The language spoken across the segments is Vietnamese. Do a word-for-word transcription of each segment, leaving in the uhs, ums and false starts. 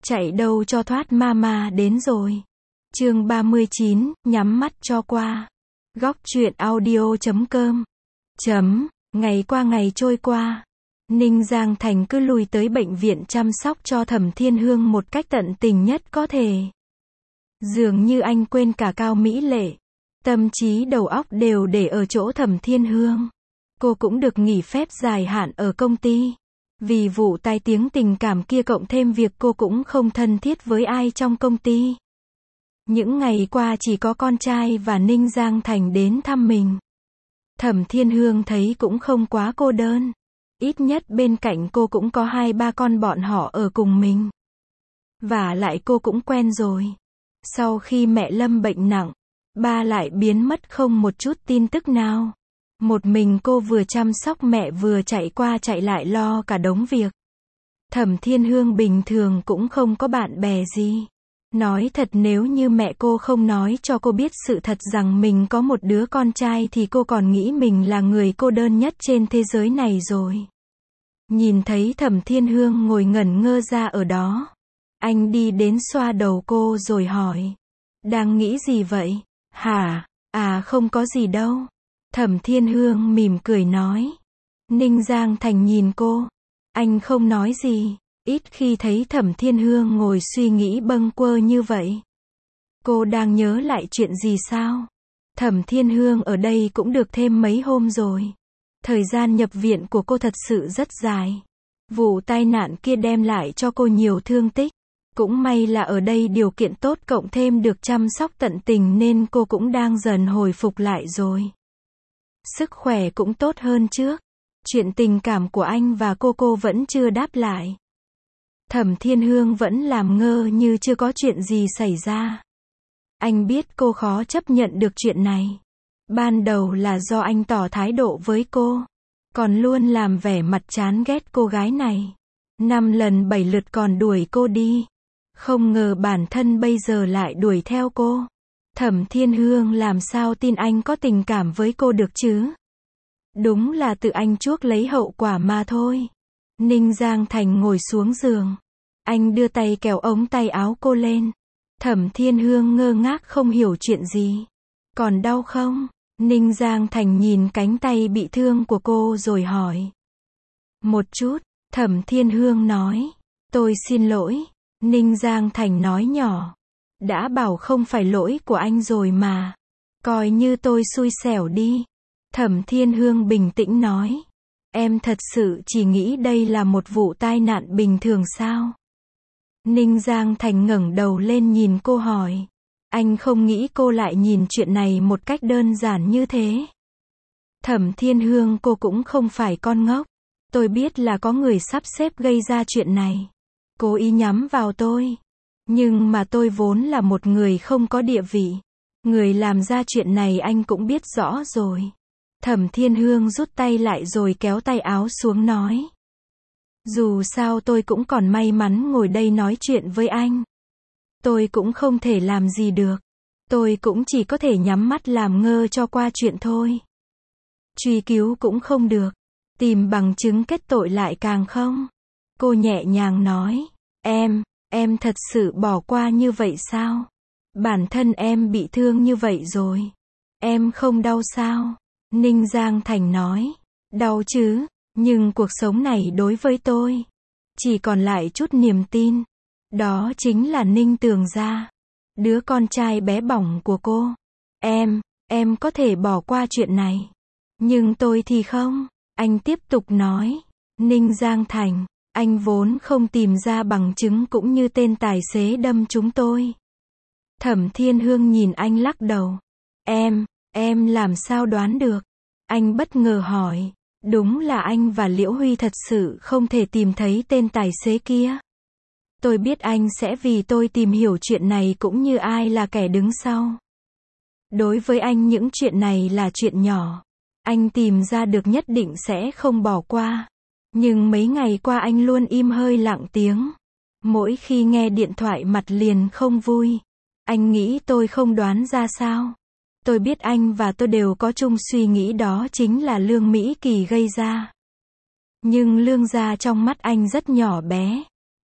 Chạy đâu cho thoát mama đến rồi. Chương ba mươi chín, nhắm mắt cho qua. Góc truyện audio chấm com. Chấm, ngày qua ngày trôi qua. Ninh Giang Thành cứ lùi tới bệnh viện chăm sóc cho Thẩm Thiên Hương một cách tận tình nhất có thể. Dường như anh quên cả Cao Mỹ Lệ. Tâm trí đầu óc đều để ở chỗ Thẩm Thiên Hương. Cô cũng được nghỉ phép dài hạn ở công ty. Vì vụ tai tiếng tình cảm kia cộng thêm việc cô cũng không thân thiết với ai trong công ty. Những ngày qua chỉ có con trai và Ninh Giang Thành đến thăm mình. Thẩm Thiên Hương thấy cũng không quá cô đơn. Ít nhất bên cạnh cô cũng có hai ba con bọn họ ở cùng mình. Và lại cô cũng quen rồi. Sau khi mẹ lâm bệnh nặng, ba lại biến mất không một chút tin tức nào. Một mình cô vừa chăm sóc mẹ vừa chạy qua chạy lại lo cả đống việc. Thẩm Thiên Hương bình thường cũng không có bạn bè gì. Nói thật nếu như mẹ cô không nói cho cô biết sự thật rằng mình có một đứa con trai thì cô còn nghĩ mình là người cô đơn nhất trên thế giới này rồi. Nhìn thấy Thẩm Thiên Hương ngồi ngẩn ngơ ra ở đó. Anh đi đến xoa đầu cô rồi hỏi. Đang nghĩ gì vậy? Hả? À không có gì đâu. Thẩm Thiên Hương mỉm cười nói. Ninh Giang Thành nhìn cô. Anh không nói gì. Ít khi thấy Thẩm Thiên Hương ngồi suy nghĩ bâng quơ như vậy. Cô đang nhớ lại chuyện gì sao? Thẩm Thiên Hương ở đây cũng được thêm mấy hôm rồi. Thời gian nhập viện của cô thật sự rất dài. Vụ tai nạn kia đem lại cho cô nhiều thương tích. Cũng may là ở đây điều kiện tốt cộng thêm được chăm sóc tận tình nên cô cũng đang dần hồi phục lại rồi. Sức khỏe cũng tốt hơn trước. Chuyện tình cảm của anh và cô cô vẫn chưa đáp lại. Thẩm Thiên Hương vẫn làm ngơ như chưa có chuyện gì xảy ra. Anh biết cô khó chấp nhận được chuyện này. Ban đầu là do anh tỏ thái độ với cô. Còn luôn làm vẻ mặt chán ghét cô gái này. Năm lần bảy lượt còn đuổi cô đi. Không ngờ bản thân bây giờ lại đuổi theo cô. Thẩm Thiên Hương làm sao tin anh có tình cảm với cô được chứ? Đúng là tự anh chuốc lấy hậu quả mà thôi. Ninh Giang Thành ngồi xuống giường. Anh đưa tay kéo ống tay áo cô lên. Thẩm Thiên Hương ngơ ngác không hiểu chuyện gì. Còn đau không? Ninh Giang Thành nhìn cánh tay bị thương của cô rồi hỏi. Một chút, Thẩm Thiên Hương nói. Tôi xin lỗi. Ninh Giang Thành nói nhỏ. Đã bảo không phải lỗi của anh rồi mà. Coi như tôi xui xẻo đi. Thẩm Thiên Hương bình tĩnh nói. Em thật sự chỉ nghĩ đây là một vụ tai nạn bình thường sao? Ninh Giang Thành ngẩng đầu lên nhìn cô hỏi. Anh không nghĩ cô lại nhìn chuyện này một cách đơn giản như thế. Thẩm Thiên Hương cô cũng không phải con ngốc. Tôi biết là có người sắp xếp gây ra chuyện này. Cố ý nhắm vào tôi. Nhưng mà tôi vốn là một người không có địa vị. Người làm ra chuyện này anh cũng biết rõ rồi. Thẩm Thiên Hương rút tay lại rồi kéo tay áo xuống nói. Dù sao tôi cũng còn may mắn ngồi đây nói chuyện với anh. Tôi cũng không thể làm gì được. Tôi cũng chỉ có thể nhắm mắt làm ngơ cho qua chuyện thôi. Truy cứu cũng không được. Tìm bằng chứng kết tội lại càng không. Cô nhẹ nhàng nói. Em, em thật sự bỏ qua như vậy sao? Bản thân em bị thương như vậy rồi. Em không đau sao? Ninh Giang Thành nói. Đau chứ, nhưng cuộc sống này đối với tôi chỉ còn lại chút niềm tin. Đó chính là Ninh Tường Gia. Đứa con trai bé bỏng của cô. Em, em có thể bỏ qua chuyện này. Nhưng tôi thì không. Anh tiếp tục nói. Ninh Giang Thành, anh vốn không tìm ra bằng chứng cũng như tên tài xế đâm chúng tôi. Thẩm Thiên Hương nhìn anh lắc đầu. Em, em làm sao đoán được? Anh bất ngờ hỏi. Đúng là anh và Liễu Huy thật sự không thể tìm thấy tên tài xế kia. Tôi biết anh sẽ vì tôi tìm hiểu chuyện này cũng như ai là kẻ đứng sau. Đối với anh những chuyện này là chuyện nhỏ. Anh tìm ra được nhất định sẽ không bỏ qua. Nhưng mấy ngày qua anh luôn im hơi lặng tiếng. Mỗi khi nghe điện thoại mặt liền không vui. Anh nghĩ tôi không đoán ra sao? Tôi biết anh và tôi đều có chung suy nghĩ đó chính là Lương Mỹ Kỳ gây ra. Nhưng Lương gia trong mắt anh rất nhỏ bé.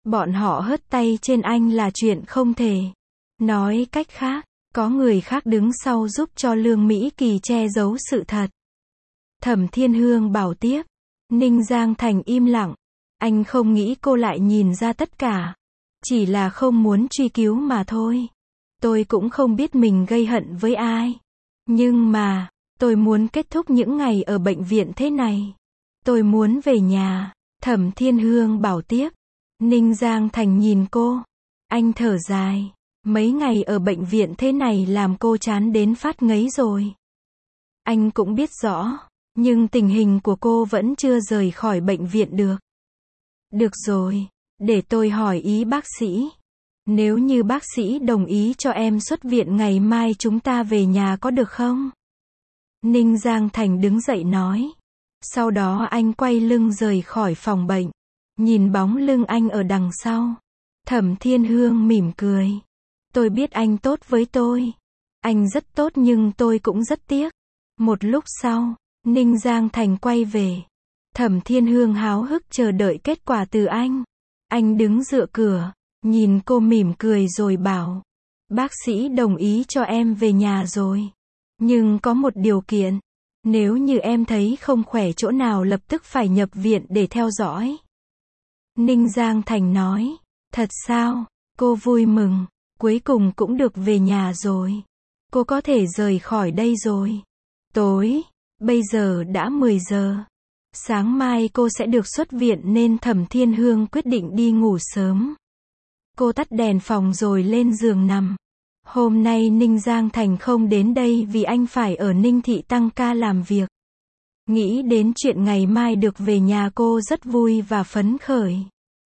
Bọn họ hớt tay trên anh là chuyện không thể. Nói cách khác, có người khác đứng sau giúp cho Lương Mỹ Kỳ che giấu sự thật. Thẩm Thiên Hương bảo tiếp. Ninh Giang Thành im lặng. Anh không nghĩ cô lại nhìn ra tất cả. Chỉ là không muốn truy cứu mà thôi. Tôi cũng không biết mình gây hận với ai. Nhưng mà, tôi muốn kết thúc những ngày ở bệnh viện thế này. Tôi muốn về nhà. Thẩm Thiên Hương bảo tiếp. Ninh Giang Thành nhìn cô. Anh thở dài. Mấy ngày ở bệnh viện thế này làm cô chán đến phát ngấy rồi. Anh cũng biết rõ. Nhưng tình hình của cô vẫn chưa rời khỏi bệnh viện được. Được rồi. Để tôi hỏi ý bác sĩ. Nếu như bác sĩ đồng ý cho em xuất viện ngày mai chúng ta về nhà có được không? Ninh Giang Thành đứng dậy nói. Sau đó anh quay lưng rời khỏi phòng bệnh. Nhìn bóng lưng anh ở đằng sau. Thẩm Thiên Hương mỉm cười. Tôi biết anh tốt với tôi. Anh rất tốt nhưng tôi cũng rất tiếc. Một lúc sau, Ninh Giang Thành quay về. Thẩm Thiên Hương háo hức chờ đợi kết quả từ anh. Anh đứng dựa cửa, nhìn cô mỉm cười rồi bảo. Bác sĩ đồng ý cho em về nhà rồi. Nhưng có một điều kiện. Nếu như em thấy không khỏe chỗ nào lập tức phải nhập viện để theo dõi. Ninh Giang Thành nói. Thật sao? Cô vui mừng. Cuối cùng cũng được về nhà rồi. Cô có thể rời khỏi đây rồi. Tối, bây giờ đã mười giờ. Sáng mai cô sẽ được xuất viện nên Thẩm Thiên Hương quyết định đi ngủ sớm. Cô tắt đèn phòng rồi lên giường nằm. Hôm nay Ninh Giang Thành không đến đây vì anh phải ở Ninh Thị tăng ca làm việc. Nghĩ đến chuyện ngày mai được về nhà cô rất vui và phấn khởi.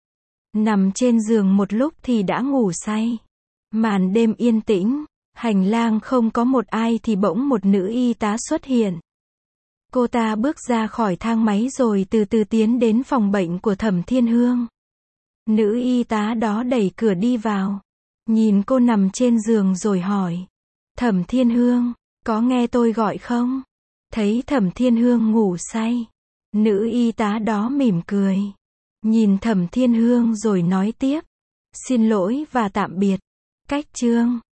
Nằm trên giường một lúc thì đã ngủ say. Màn đêm yên tĩnh, hành lang không có một ai thì bỗng một nữ y tá xuất hiện. Cô ta bước ra khỏi thang máy rồi từ từ tiến đến phòng bệnh của Thẩm Thiên Hương. Nữ y tá đó đẩy cửa đi vào. Nhìn cô nằm trên giường rồi hỏi. Thẩm Thiên Hương, có nghe tôi gọi không? Thấy Thẩm Thiên Hương ngủ say. Nữ y tá đó mỉm cười. Nhìn Thẩm Thiên Hương rồi nói tiếp. Xin lỗi và tạm biệt. Cách chương